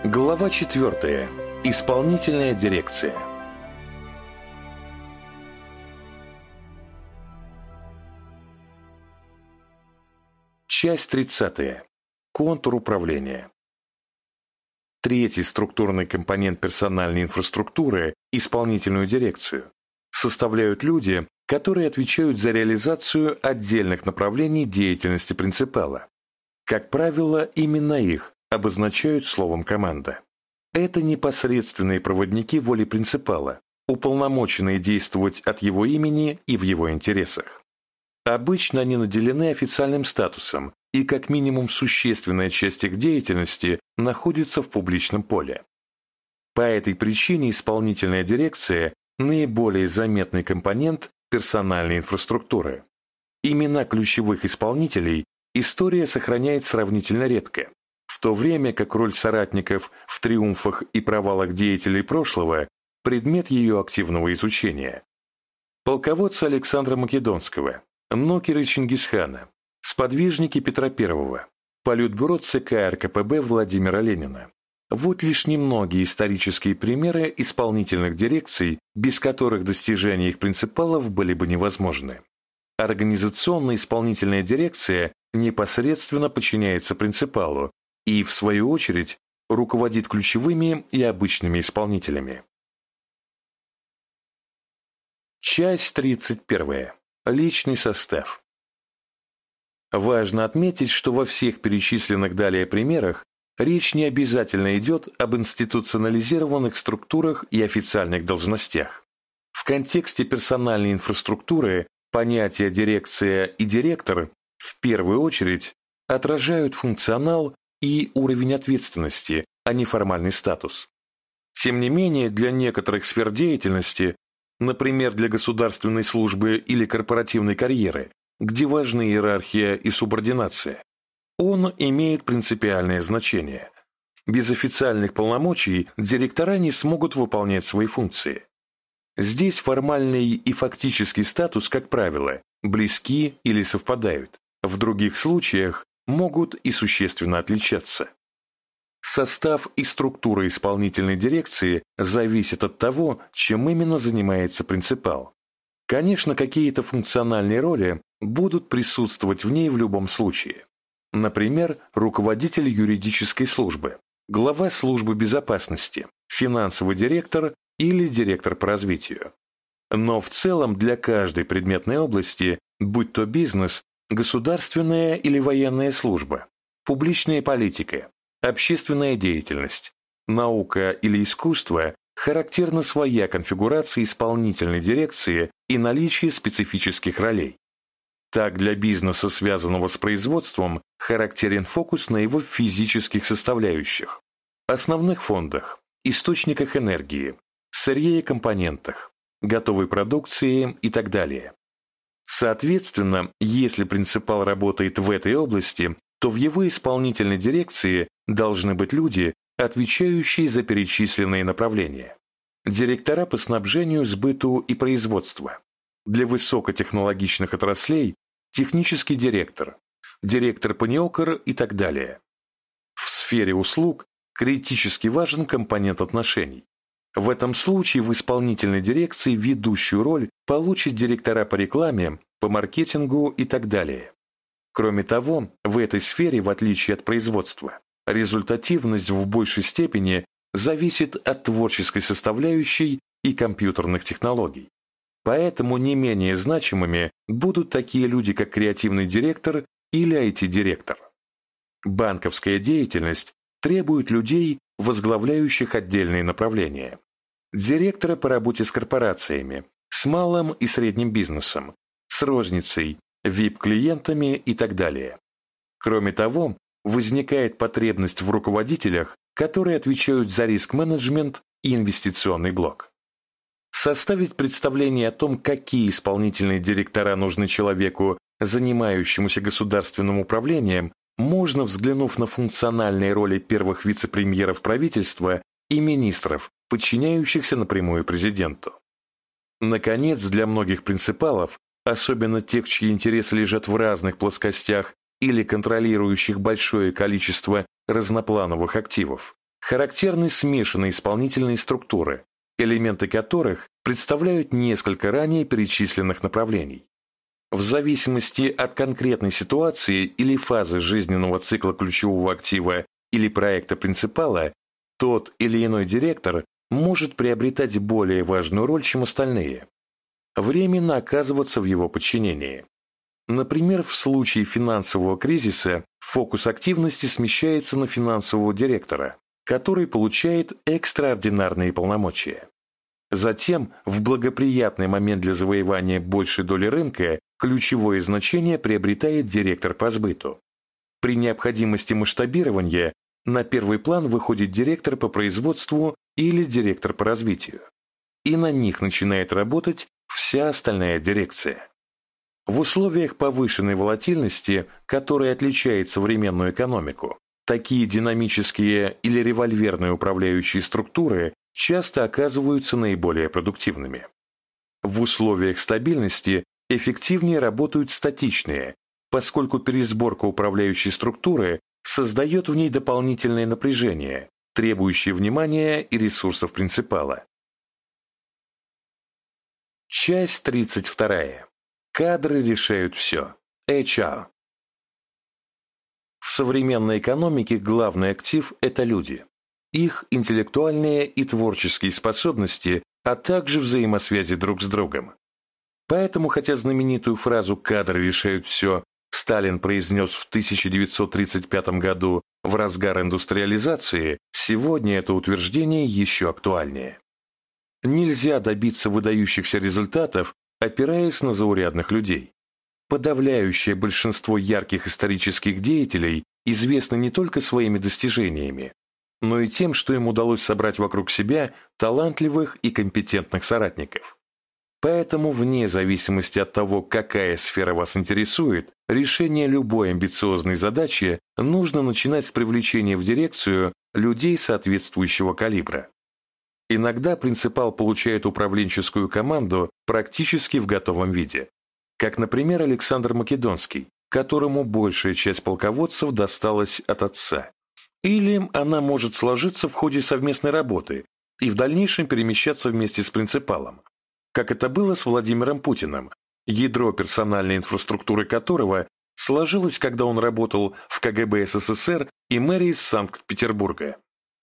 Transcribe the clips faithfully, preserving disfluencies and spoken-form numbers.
Глава четвертая. Исполнительная дирекция. Часть тридцатая. Контур управления. Третий структурный компонент персональной инфраструктуры – исполнительную дирекцию – составляют люди, которые отвечают за реализацию отдельных направлений деятельности принципала. Как правило, именно их обозначают словом «команда». Это непосредственные проводники воли принципала, уполномоченные действовать от его имени и в его интересах. Обычно они наделены официальным статусом, и как минимум существенная часть их деятельности находится в публичном поле. По этой причине исполнительная дирекция – наиболее заметный компонент персональной инфраструктуры. Имена ключевых исполнителей история сохраняет сравнительно редко, в то время как роль соратников в триумфах и провалах деятелей прошлого – предмет ее активного изучения. Полководцы Александра Македонского, нокеры Чингисхана, сподвижники Петра Первого, политбюро ЦК РКПБ Владимира Ленина. Вот лишь немногие исторические примеры исполнительных дирекций, без которых достижения их принципалов были бы невозможны. Организационно-исполнительная дирекция непосредственно подчиняется принципалу и, в свою очередь, руководит ключевыми и обычными исполнителями. Часть тридцать первая. Личный состав. Важно отметить, что во всех перечисленных далее примерах речь не обязательно идет об институционализированных структурах и официальных должностях. В контексте персональной инфраструктуры понятия «дирекция» и «директор» в первую очередь отражают функционал и уровень ответственности, а не формальный статус. Тем не менее, для некоторых сфер деятельности, например, для государственной службы или корпоративной карьеры, где важны иерархия и субординация, он имеет принципиальное значение. Без официальных полномочий директора не смогут выполнять свои функции. Здесь формальный и фактический статус, как правило, близки или совпадают. В других случаях могут и существенно отличаться. Состав и структура исполнительной дирекции зависят от того, чем именно занимается принципал. Конечно, какие-то функциональные роли будут присутствовать в ней в любом случае. Например, руководитель юридической службы, глава службы безопасности, финансовый директор или директор по развитию. Но в целом для каждой предметной области, будь то бизнес, государственная или военная служба, публичная политика, общественная деятельность, наука или искусство, характерна своя конфигурация исполнительной дирекции и наличие специфических ролей. Так, для бизнеса, связанного с производством, характерен фокус на его физических составляющих, основных фондах, источниках энергии, сырье и компонентах, готовой продукции и так далее. Соответственно, если принципал работает в этой области, то в его исполнительной дирекции должны быть люди, отвечающие за перечисленные направления. Директора по снабжению, сбыту и производству. Для высокотехнологичных отраслей – технический директор, директор по НИОКР и так далее. В сфере услуг критически важен компонент отношений. В этом случае в исполнительной дирекции ведущую роль получат директора по рекламе, по маркетингу и так далее. Кроме того, в этой сфере, в отличие от производства, результативность в большей степени зависит от творческой составляющей и компьютерных технологий. Поэтому не менее значимыми будут такие люди, как креативный директор или ай ти-директор. Банковская деятельность требует людей, возглавляющих отдельные направления. Директора по работе с корпорациями, с малым и средним бизнесом, с розницей, ви ай пи-клиентами и так далее. Кроме того, возникает потребность в руководителях, которые отвечают за риск-менеджмент и инвестиционный блок. Составить представление о том, какие исполнительные директора нужны человеку, занимающемуся государственным управлением, можно, взглянув на функциональные роли первых вице-премьеров правительства и министров, подчиняющихся напрямую президенту. Наконец, для многих принципалов, особенно тех, чьи интересы лежат в разных плоскостях или контролирующих большое количество разноплановых активов, характерны смешанные исполнительные структуры, элементы которых представляют несколько ранее перечисленных направлений. В зависимости от конкретной ситуации или фазы жизненного цикла ключевого актива или проекта принципала, тот или иной директор может приобретать более важную роль, чем остальные, временно оказываться в его подчинении. Например, в случае финансового кризиса фокус активности смещается на финансового директора, который получает экстраординарные полномочия. Затем, в благоприятный момент для завоевания большей доли рынка, ключевое значение приобретает директор по сбыту. При необходимости масштабирования на первый план выходит директор по производству или директор по развитию. И на них начинает работать вся остальная дирекция. В условиях повышенной волатильности, которая отличает современную экономику, такие динамические или револьверные управляющие структуры часто оказываются наиболее продуктивными. В условиях стабильности эффективнее работают статичные, поскольку пересборка управляющей структуры создает в ней дополнительное напряжение, требующее внимания и ресурсов принципала. Часть тридцать вторая. Кадры решают все. эйч ар. В современной экономике главный актив – это люди. Их интеллектуальные и творческие способности, а также взаимосвязи друг с другом. Поэтому, хотя знаменитую фразу «кадры решают все» Сталин произнес в тысяча девятьсот тридцать пятом году в разгар индустриализации, сегодня это утверждение еще актуальнее. Нельзя добиться выдающихся результатов, опираясь на заурядных людей. Подавляющее большинство ярких исторических деятелей известно не только своими достижениями, но и тем, что им удалось собрать вокруг себя талантливых и компетентных соратников. Поэтому, вне зависимости от того, какая сфера вас интересует, решение любой амбициозной задачи нужно начинать с привлечения в дирекцию людей соответствующего калибра. Иногда принципал получает управленческую команду практически в готовом виде, как, например, Александр Македонский, которому большая часть полководцев досталась от отца. Или она может сложиться в ходе совместной работы и в дальнейшем перемещаться вместе с принципалом, как это было с Владимиром Путиным, ядро персональной инфраструктуры которого сложилось, когда он работал в ка гэ бэ эс эс эс эр и мэрии Санкт-Петербурга.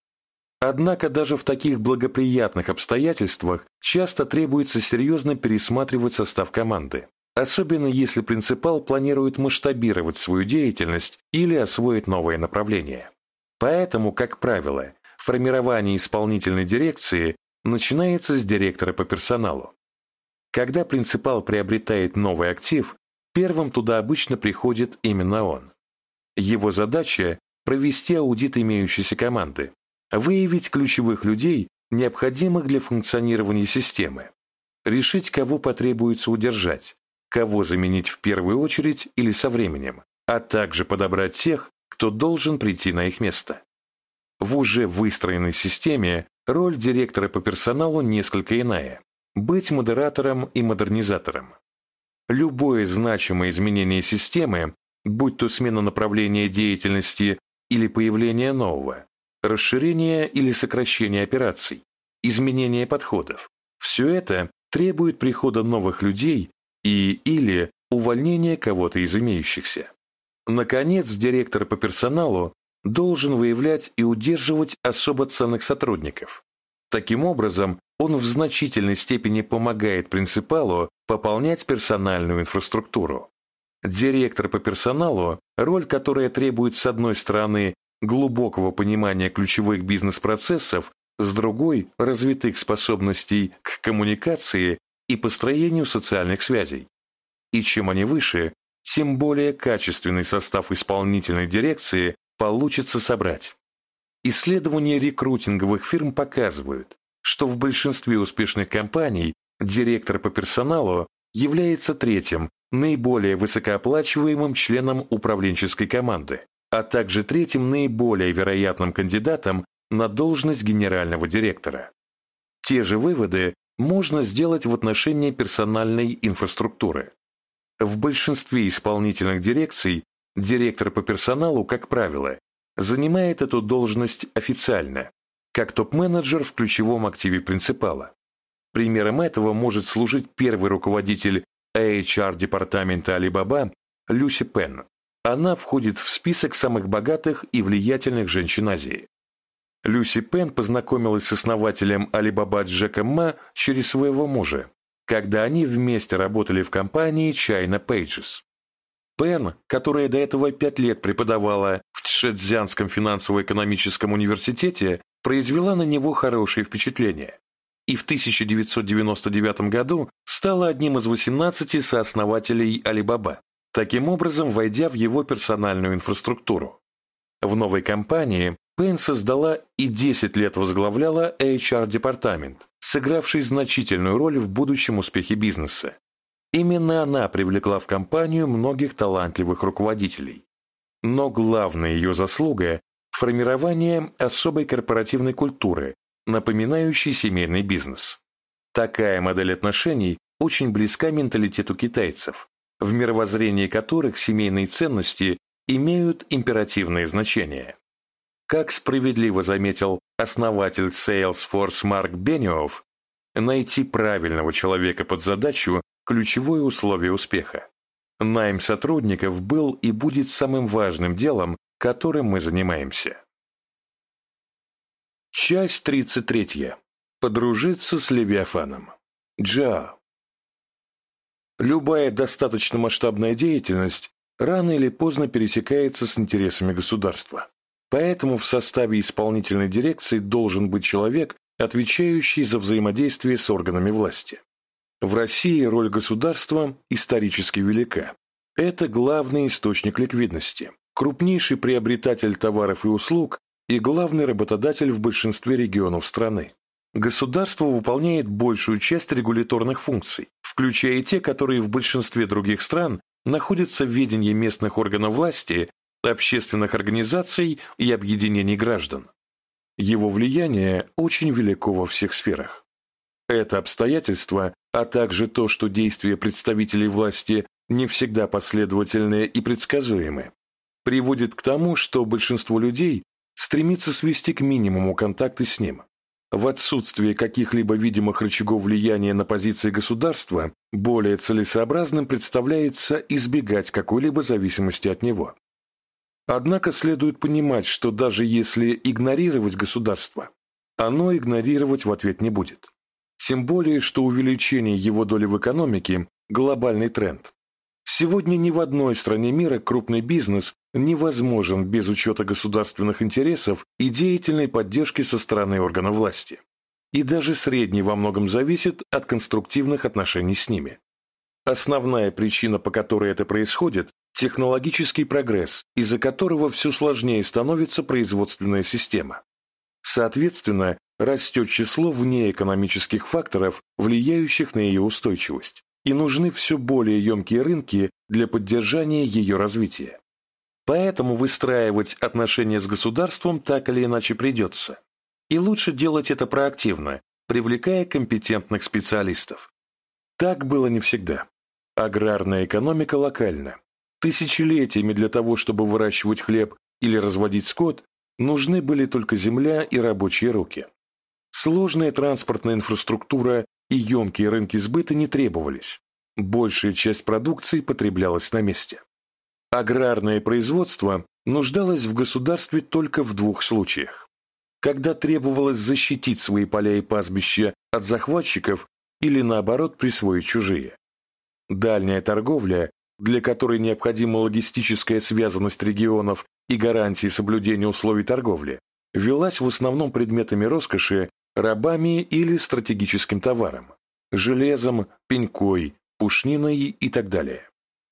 Однако даже в таких благоприятных обстоятельствах часто требуется серьезно пересматривать состав команды, особенно если принципал планирует масштабировать свою деятельность или освоить новое направление. Поэтому, как правило, формирование исполнительной дирекции начинается с директора по персоналу. Когда принципал приобретает новый актив, первым туда обычно приходит именно он. Его задача – провести аудит имеющейся команды, выявить ключевых людей, необходимых для функционирования системы, решить, кого потребуется удержать, кого заменить в первую очередь или со временем, а также подобрать тех, кто должен прийти на их место. В уже выстроенной системе роль директора по персоналу несколько иная – быть модератором и модернизатором. Любое значимое изменение системы, будь то смена направления деятельности или появление нового, расширение или сокращение операций, изменение подходов, все это требует прихода новых людей и или увольнения кого-то из имеющихся. Наконец, директор по персоналу должен выявлять и удерживать особо ценных сотрудников. Таким образом, он в значительной степени помогает принципалу пополнять персональную инфраструктуру. Директор по персоналу, роль которая требует с одной стороны глубокого понимания ключевых бизнес-процессов, с другой – развитых способностей к коммуникации и построению социальных связей. И чем они выше, тем более качественный состав исполнительной дирекции получится собрать. Исследования рекрутинговых фирм показывают, что в большинстве успешных компаний директор по персоналу является третьим, наиболее высокооплачиваемым членом управленческой команды, а также третьим наиболее вероятным кандидатом на должность генерального директора. Те же выводы можно сделать в отношении персональной инфраструктуры. В большинстве исполнительных дирекций директор по персоналу, как правило, занимает эту должность официально, как топ-менеджер в ключевом активе принципала. Примером этого может служить первый руководитель эйч ар-департамента Alibaba Люси Пен. Она входит в список самых богатых и влиятельных женщин Азии. Люси Пен познакомилась с основателем Alibaba Джеком Ма через своего мужа, когда они вместе работали в компании China Pages. Пен, которая до этого пять лет преподавала в Чжэцзянском финансово-экономическом университете, произвела на него хорошее впечатление и в тысяча девятьсот девяносто девятом году стала одним из восемнадцати сооснователей Alibaba, таким образом войдя в его персональную инфраструктуру. В новой компании Пен создала и десять лет возглавляла эйч ар-департамент, сыгравший значительную роль в будущем успехе бизнеса. Именно она привлекла в компанию многих талантливых руководителей. Но главная ее заслуга – формирование особой корпоративной культуры, напоминающей семейный бизнес. Такая модель отношений очень близка менталитету китайцев, в мировоззрении которых семейные ценности имеют императивное значение. Как справедливо заметил основатель Salesforce Марк Бениофф, найти правильного человека под задачу – ключевое условие успеха. Найм сотрудников был и будет самым важным делом, которым мы занимаемся. Часть тридцать третья. Подружиться с Левиафаном. Джао. Любая достаточно масштабная деятельность рано или поздно пересекается с интересами государства. Поэтому в составе исполнительной дирекции должен быть человек, отвечающий за взаимодействие с органами власти. В России роль государства исторически велика. Это главный источник ликвидности, крупнейший приобретатель товаров и услуг и главный работодатель в большинстве регионов страны. Государство выполняет большую часть регуляторных функций, включая те, которые в большинстве других стран находятся в ведении местных органов власти, общественных организаций и объединений граждан. Его влияние очень велико во всех сферах. Это обстоятельство, а также то, что действия представителей власти не всегда последовательны и предсказуемы, приводит к тому, что большинство людей стремится свести к минимуму контакты с ним. В отсутствие каких-либо видимых рычагов влияния на позиции государства более целесообразным представляется избегать какой-либо зависимости от него. Однако следует понимать, что даже если игнорировать государство, оно игнорировать в ответ не будет. Тем более, что увеличение его доли в экономике – глобальный тренд. Сегодня ни в одной стране мира крупный бизнес невозможен без учета государственных интересов и деятельной поддержки со стороны органов власти. И даже средний во многом зависит от конструктивных отношений с ними. Основная причина, по которой это происходит – технологический прогресс, из-за которого все сложнее становится производственная система. Соответственно, растет число внеэкономических факторов, влияющих на ее устойчивость, и нужны все более емкие рынки для поддержания ее развития. Поэтому выстраивать отношения с государством так или иначе придется. И лучше делать это проактивно, привлекая компетентных специалистов. Так было не всегда. Аграрная экономика локальна. Тысячелетиями для того, чтобы выращивать хлеб или разводить скот, нужны были только земля и рабочие руки. Сложная транспортная инфраструктура и емкие рынки сбыта не требовались. Большая часть продукции потреблялась на месте. Аграрное производство нуждалось в государстве только в двух случаях. Когда требовалось защитить свои поля и пастбища от захватчиков или, наоборот, присвоить чужие. Дальняя торговля, для которой необходима логистическая связанность регионов и гарантии соблюдения условий торговли, велась в основном предметами роскоши, рабами или стратегическим товаром – железом, пенькой, пушниной и так далее.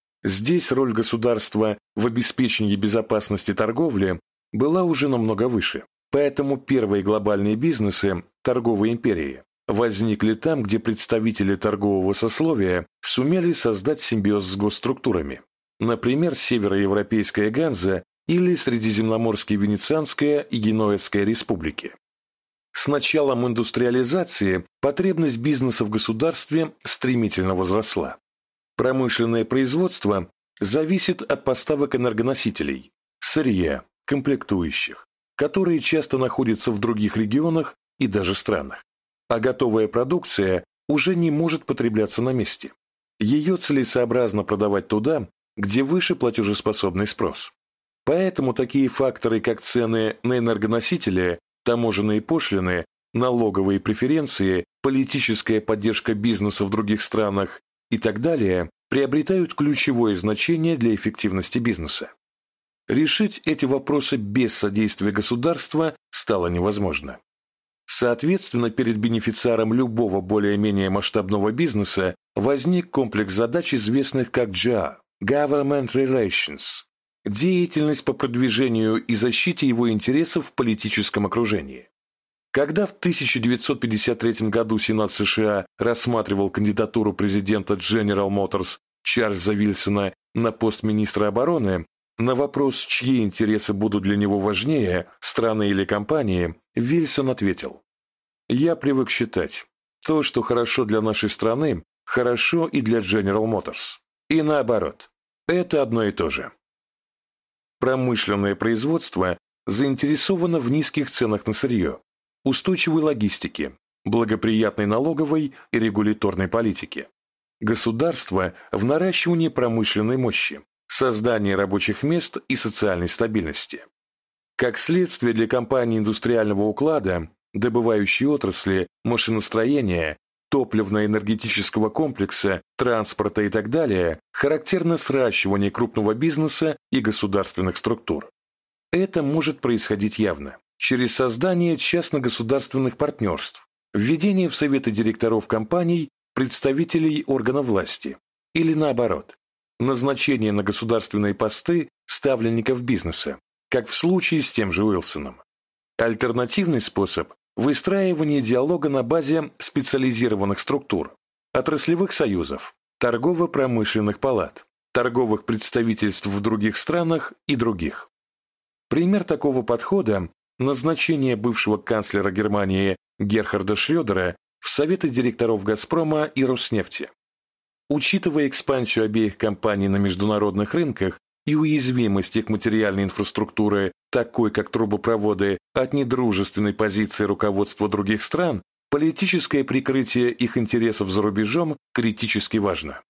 Здесь роль государства в обеспечении безопасности торговли была уже намного выше, поэтому первые глобальные бизнесы, торговые империи, возникли там, где представители торгового сословия сумели создать симбиоз с госструктурами, например, Североевропейская Ганза или Средиземноморские Венецианская и Генуэзская республики. С началом индустриализации потребность бизнеса в государстве стремительно возросла. Промышленное производство зависит от поставок энергоносителей, сырья, комплектующих, которые часто находятся в других регионах и даже странах. А готовая продукция уже не может потребляться на месте. Ее целесообразно продавать туда, где выше платежеспособный спрос. Поэтому такие факторы, как цены на энергоносители, таможенные пошлины, налоговые преференции, политическая поддержка бизнеса в других странах и так далее, приобретают ключевое значение для эффективности бизнеса. Решить эти вопросы без содействия государства стало невозможно. Соответственно, перед бенефициаром любого более-менее масштабного бизнеса возник комплекс задач, известных как джи эй ар – Government Relations – деятельность по продвижению и защите его интересов в политическом окружении. Когда в тысяча девятьсот пятьдесят третьем году Сенат США рассматривал кандидатуру президента General Motors Чарльза Вильсона на пост министра обороны, на вопрос, чьи интересы будут для него важнее, страны или компании, Вильсон ответил: «Я привык считать, то, что хорошо для нашей страны, хорошо и для General Motors. И наоборот, это одно и то же». Промышленное производство заинтересовано в низких ценах на сырье, устойчивой логистике, благоприятной налоговой и регуляторной политике. Государство в наращивании промышленной мощи, создании рабочих мест и социальной стабильности. Как следствие, для компаний индустриального уклада, добывающей отрасли, машиностроения, топливно-энергетического комплекса, транспорта и так далее, характерно сращивание крупного бизнеса и государственных структур. Это может происходить явно через создание частно-государственных партнерств, введение в советы директоров компаний представителей органов власти или, наоборот, назначение на государственные посты ставленников бизнеса, как в случае с тем же Уилсоном. Альтернативный способ – выстраивание диалога на базе специализированных структур, отраслевых союзов, торгово-промышленных палат, торговых представительств в других странах и других. Пример такого подхода – назначение бывшего канцлера Германии Герхарда Шрёдера в советы директоров «Газпрома» и «Роснефти». Учитывая экспансию обеих компаний на международных рынках и уязвимость их материальной инфраструктуры, такой как трубопроводы, от недружественной позиции руководства других стран, политическое прикрытие их интересов за рубежом критически важно.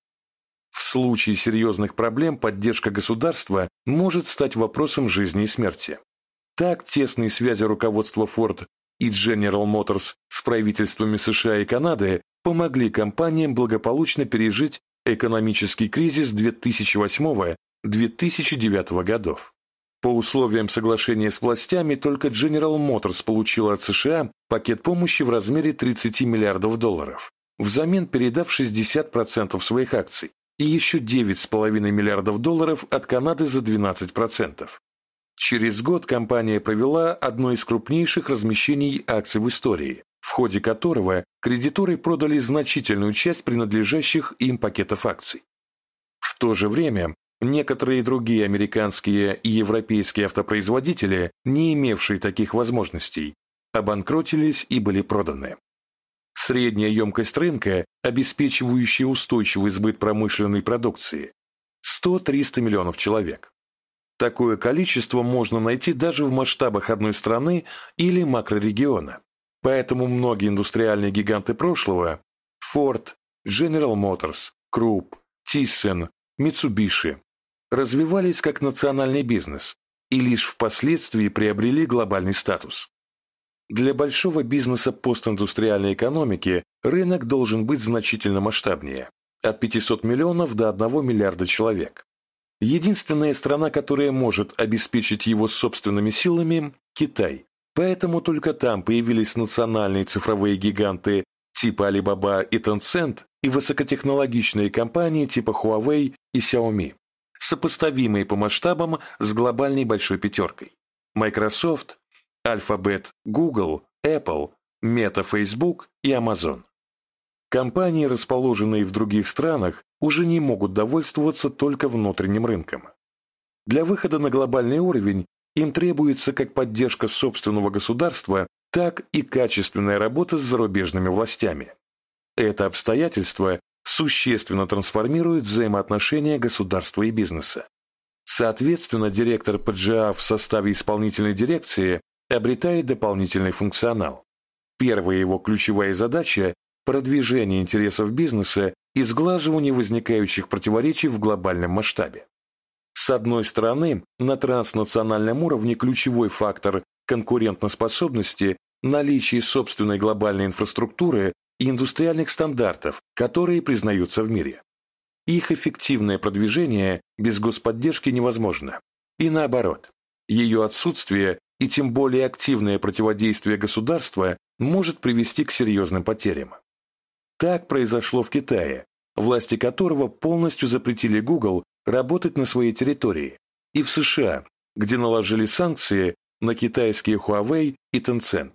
В случае серьезных проблем поддержка государства может стать вопросом жизни и смерти. Так, тесные связи руководства Ford и General Motors с правительствами США и Канады помогли компаниям благополучно пережить экономический кризис две тысячи восьмого — две тысячи девятого годов. По условиям соглашения с властями только General Motors получила от США пакет помощи в размере тридцати миллиардов долларов, взамен передав шестьдесят процентов своих акций, и еще девять с половиной миллиардов долларов от Канады за двенадцать процентов. Через год компания провела одно из крупнейших размещений акций в истории, в ходе которого кредиторы продали значительную часть принадлежащих им пакетов акций. В то же время некоторые другие американские и европейские автопроизводители, не имевшие таких возможностей, обанкротились и были проданы. Средняя емкость рынка, обеспечивающая устойчивый сбыт промышленной продукции – сто-триста миллионов человек. Такое количество можно найти даже в масштабах одной страны или макрорегиона. Поэтому многие индустриальные гиганты прошлого – Ford, General Motors, Krupp, Thyssen, Mitsubishi – развивались как национальный бизнес и лишь впоследствии приобрели глобальный статус. Для большого бизнеса постиндустриальной экономики рынок должен быть значительно масштабнее – от пятисот миллионов до одного миллиарда человек. Единственная страна, которая может обеспечить его собственными силами – Китай. Поэтому только там появились национальные цифровые гиганты типа Alibaba и Tencent и высокотехнологичные компании типа Huawei и Xiaomi, сопоставимые по масштабам с глобальной большой пятеркой. Microsoft, Alphabet, Google, Apple, Meta, Facebook и Amazon. Компании, расположенные в других странах, уже не могут довольствоваться только внутренним рынком. Для выхода на глобальный уровень им требуется как поддержка собственного государства, так и качественная работа с зарубежными властями. Это обстоятельство существенно трансформирует взаимоотношения государства и бизнеса. Соответственно, директор пэ джэ а в составе исполнительной дирекции обретает дополнительный функционал. Первая его ключевая задача – продвижение интересов бизнеса и сглаживание возникающих противоречий в глобальном масштабе. С одной стороны, на транснациональном уровне ключевой фактор конкурентоспособности – наличие собственной глобальной инфраструктуры и индустриальных стандартов, которые признаются в мире. Их эффективное продвижение без господдержки невозможно. И наоборот, ее отсутствие и тем более активное противодействие государства может привести к серьезным потерям. Так произошло в Китае, власти которого полностью запретили Google работать на своей территории, и в США, где наложили санкции на китайские Huawei и Tencent.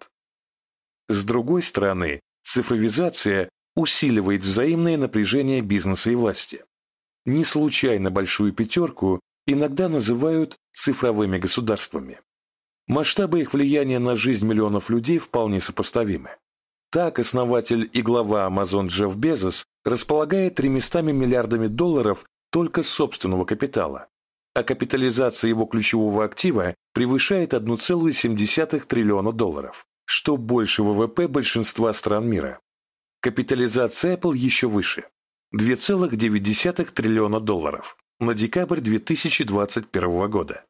С другой стороны, цифровизация усиливает взаимное напряжение бизнеса и власти. Не случайно большую пятерку иногда называют цифровыми государствами. Масштабы их влияния на жизнь миллионов людей вполне сопоставимы. Так, основатель и глава Amazon Джефф Безос располагает тремястами миллиардами долларов только собственного капитала, а капитализация его ключевого актива превышает одна целая семь десятых триллиона долларов, что больше вэ вэ пэ большинства стран мира. Капитализация Apple еще выше – два целых девять десятых триллиона долларов на декабрь две тысячи двадцать первого года.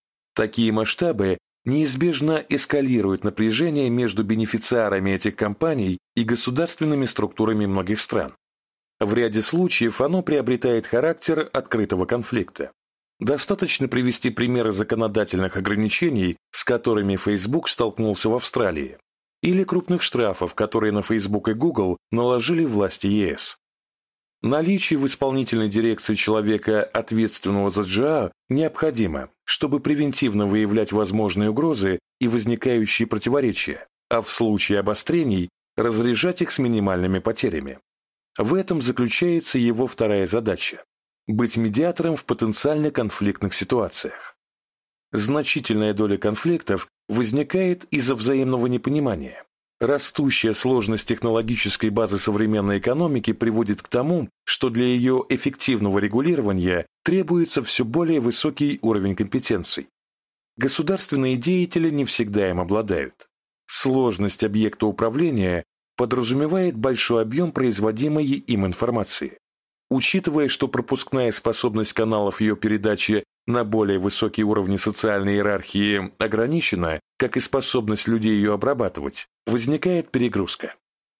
Такие масштабы неизбежно эскалируют напряжение между бенефициарами этих компаний и государственными структурами многих стран. В ряде случаев оно приобретает характер открытого конфликта. Достаточно привести примеры законодательных ограничений, с которыми Facebook столкнулся в Австралии, или крупных штрафов, которые на Facebook и Google наложили власти е эс. Наличие в исполнительной дирекции человека, ответственного за джи эй эй, необходимо, чтобы превентивно выявлять возможные угрозы и возникающие противоречия, а в случае обострений разряжать их с минимальными потерями. В этом заключается его вторая задача – быть медиатором в потенциально конфликтных ситуациях. Значительная доля конфликтов возникает из-за взаимного непонимания. Растущая сложность технологической базы современной экономики приводит к тому, что для ее эффективного регулирования требуется все более высокий уровень компетенций. Государственные деятели не всегда им обладают. Сложность объекта управления подразумевает большой объем производимой им информации. Учитывая, что пропускная способность каналов ее передачи на более высокие уровни социальной иерархии ограничена, как и способность людей ее обрабатывать, возникает перегрузка.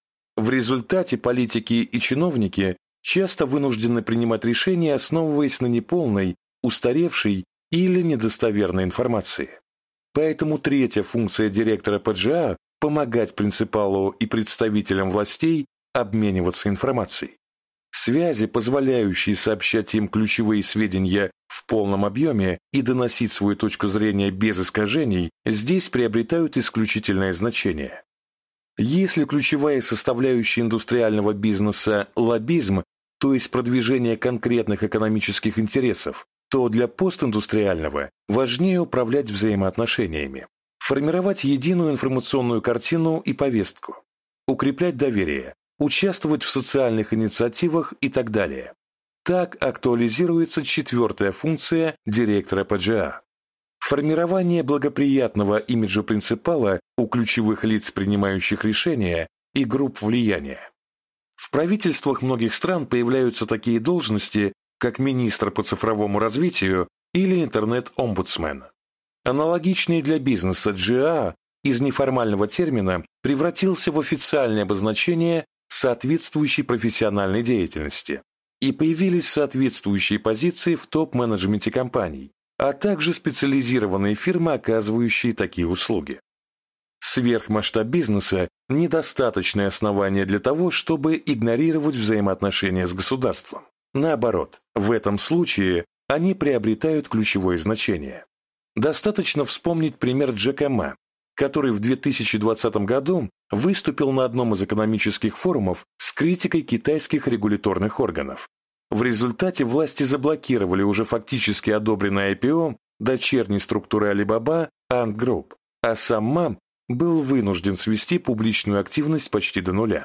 В результате политики и чиновники часто вынуждены принимать решения, основываясь на неполной, устаревшей или недостоверной информации. Поэтому третья функция директора пэ джэ а – помогать принципалу и представителям властей обмениваться информацией. Связи, позволяющие сообщать им ключевые сведения в полном объеме и доносить свою точку зрения без искажений, здесь приобретают исключительное значение. Если ключевая составляющая индустриального бизнеса – лоббизм, то есть продвижение конкретных экономических интересов, то для постиндустриального важнее управлять взаимоотношениями, формировать единую информационную картину и повестку, укреплять доверие, участвовать в социальных инициативах и так далее. Так актуализируется четвертая функция директора пэ джэ а. Формирование благоприятного имиджа принципала у ключевых лиц, принимающих решения, и групп влияния. В правительствах многих стран появляются такие должности, как министр по цифровому развитию или интернет-омбудсмен. Аналогичный для бизнеса джи эй эй из неформального термина превратился в официальное обозначение соответствующей профессиональной деятельности, и появились соответствующие позиции в топ-менеджменте компаний, а также специализированные фирмы, оказывающие такие услуги. Сверхмасштаб бизнеса – недостаточное основание для того, чтобы игнорировать взаимоотношения с государством. Наоборот, в этом случае они приобретают ключевое значение. Достаточно вспомнить пример Джека Ма, который в две тысячи двадцатом году выступил на одном из экономических форумов с критикой китайских регуляторных органов. В результате власти заблокировали уже фактически одобренное ай пи о дочерней структуры Alibaba Ant Group, а сам Ма был вынужден свести публичную активность почти до нуля.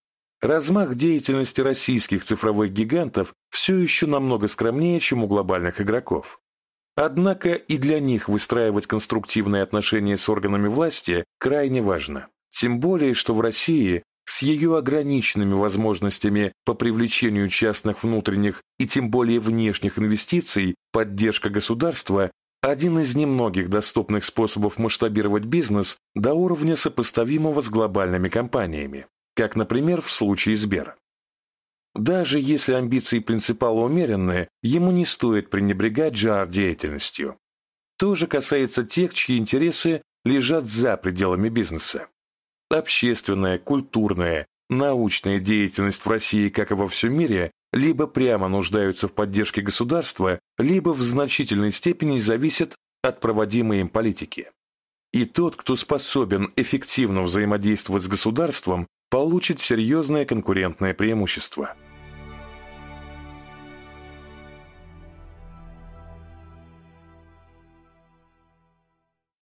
Размах деятельности российских цифровых гигантов все еще намного скромнее, чем у глобальных игроков. Однако и для них выстраивать конструктивные отношения с органами власти крайне важно. Тем более, что в России с ее ограниченными возможностями по привлечению частных внутренних и тем более внешних инвестиций поддержка государства – один из немногих доступных способов масштабировать бизнес до уровня, сопоставимого с глобальными компаниями, как, например, в случае Сбера. Даже если амбиции принципала умеренные, ему не стоит пренебрегать джи ар-деятельностью. То же касается тех, чьи интересы лежат за пределами бизнеса. Общественная, культурная, научная деятельность в России, как и во всем мире, либо прямо нуждаются в поддержке государства, либо в значительной степени зависят от проводимой им политики. И тот, кто способен эффективно взаимодействовать с государством, получит серьезное конкурентное преимущество.